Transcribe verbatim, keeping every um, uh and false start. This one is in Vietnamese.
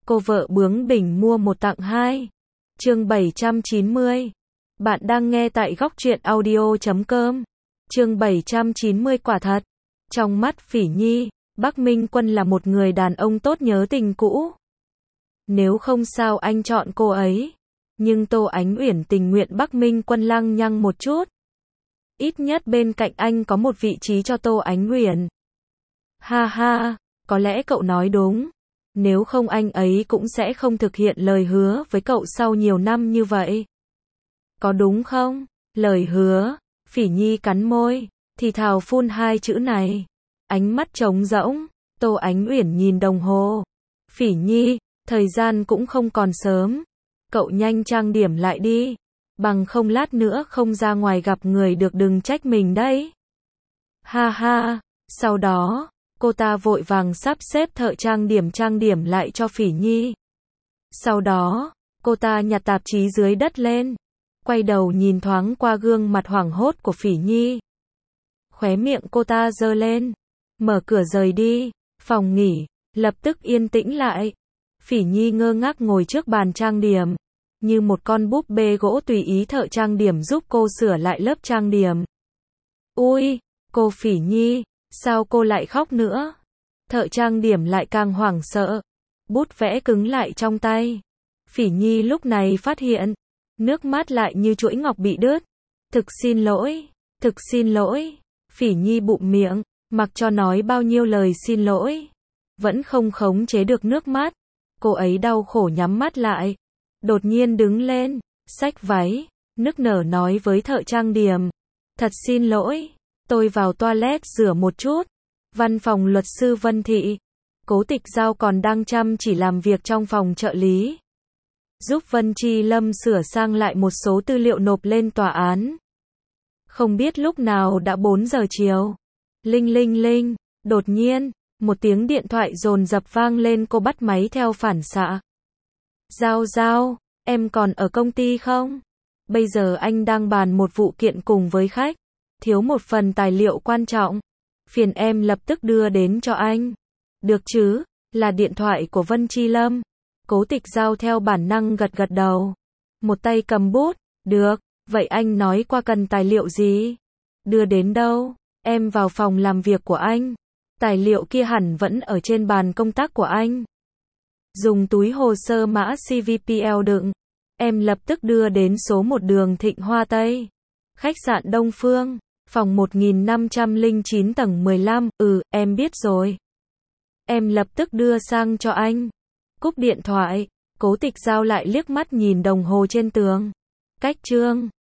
Cô vợ bướng bỉnh mua một tặng hai. Chương bảy trăm chín mươi. Bạn đang nghe tại góc truyện audio chấm com. Chương bảy trăm chín mươi quả thật. Trong mắt Phỉ Nhi, Bắc Minh Quân là một người đàn ông tốt nhớ tình cũ. Nếu không sao anh chọn cô ấy. Nhưng Tô Ánh Uyển tình nguyện Bắc Minh Quân lăng nhăng một chút. Ít nhất bên cạnh anh có một vị trí cho Tô Ánh Uyển. Ha ha, có lẽ cậu nói đúng. Nếu không anh ấy cũng sẽ không thực hiện lời hứa với cậu sau nhiều năm như vậy. Có đúng không? Lời hứa. Phỉ Nhi cắn môi, thì thào phun hai chữ này. Ánh mắt trống rỗng. Tô Ánh Uyển nhìn đồng hồ. Phỉ Nhi, thời gian cũng không còn sớm. Cậu nhanh trang điểm lại đi. Bằng không lát nữa không ra ngoài gặp người được đừng trách mình đấy. Ha ha. Sau đó, cô ta vội vàng sắp xếp thợ trang điểm trang điểm lại cho Phỉ Nhi. Sau đó, cô ta nhặt tạp chí dưới đất lên. Quay đầu nhìn thoáng qua gương mặt hoảng hốt của Phỉ Nhi. Khóe miệng cô ta giơ lên. Mở cửa rời đi. Phòng nghỉ, lập tức yên tĩnh lại. Phỉ Nhi ngơ ngác ngồi trước bàn trang điểm. Như một con búp bê gỗ tùy ý thợ trang điểm giúp cô sửa lại lớp trang điểm. Ui, cô Phỉ Nhi, sao cô lại khóc nữa? Thợ trang điểm lại càng hoảng sợ. Bút vẽ cứng lại trong tay. Phỉ Nhi lúc này phát hiện, nước mắt lại như chuỗi ngọc bị đứt. Thực xin lỗi, thực xin lỗi. Phỉ Nhi bụm miệng, mặc cho nói bao nhiêu lời xin lỗi. Vẫn không khống chế được nước mắt. Cô ấy đau khổ nhắm mắt lại. Đột nhiên đứng lên, xách váy, nức nở nói với thợ trang điểm. Thật xin lỗi, tôi vào toilet rửa một chút. Văn phòng luật sư Vân Thị. Cố Tịch Giao còn đang chăm chỉ làm việc trong phòng trợ lý. Giúp Vân Chi Lâm sửa sang lại một số tư liệu nộp lên tòa án. Không biết lúc nào đã bốn giờ chiều. Linh linh linh, đột nhiên, một tiếng điện thoại dồn dập vang lên, cô bắt máy theo phản xạ. Giao Giao, em còn ở công ty không? Bây giờ anh đang bàn một vụ kiện cùng với khách. Thiếu một phần tài liệu quan trọng. Phiền em lập tức đưa đến cho anh. Được chứ, là điện thoại của Vân Chi Lâm. Cố Tịch Giao theo bản năng gật gật đầu. Một tay cầm bút, được, vậy anh nói qua cần tài liệu gì? Đưa đến đâu? Em vào phòng làm việc của anh. Tài liệu kia hẳn vẫn ở trên bàn công tác của anh. Dùng túi hồ sơ mã xê vê pê lờ đựng. Em lập tức đưa đến số một đường Thịnh Hoa Tây. Khách sạn Đông Phương, phòng một nghìn năm trăm lẻ chín tầng mười lăm, ừ, em biết rồi. Em lập tức đưa sang cho anh. Cúp điện thoại, Cố Tịch Giao lại liếc mắt nhìn đồng hồ trên tường. Cách chương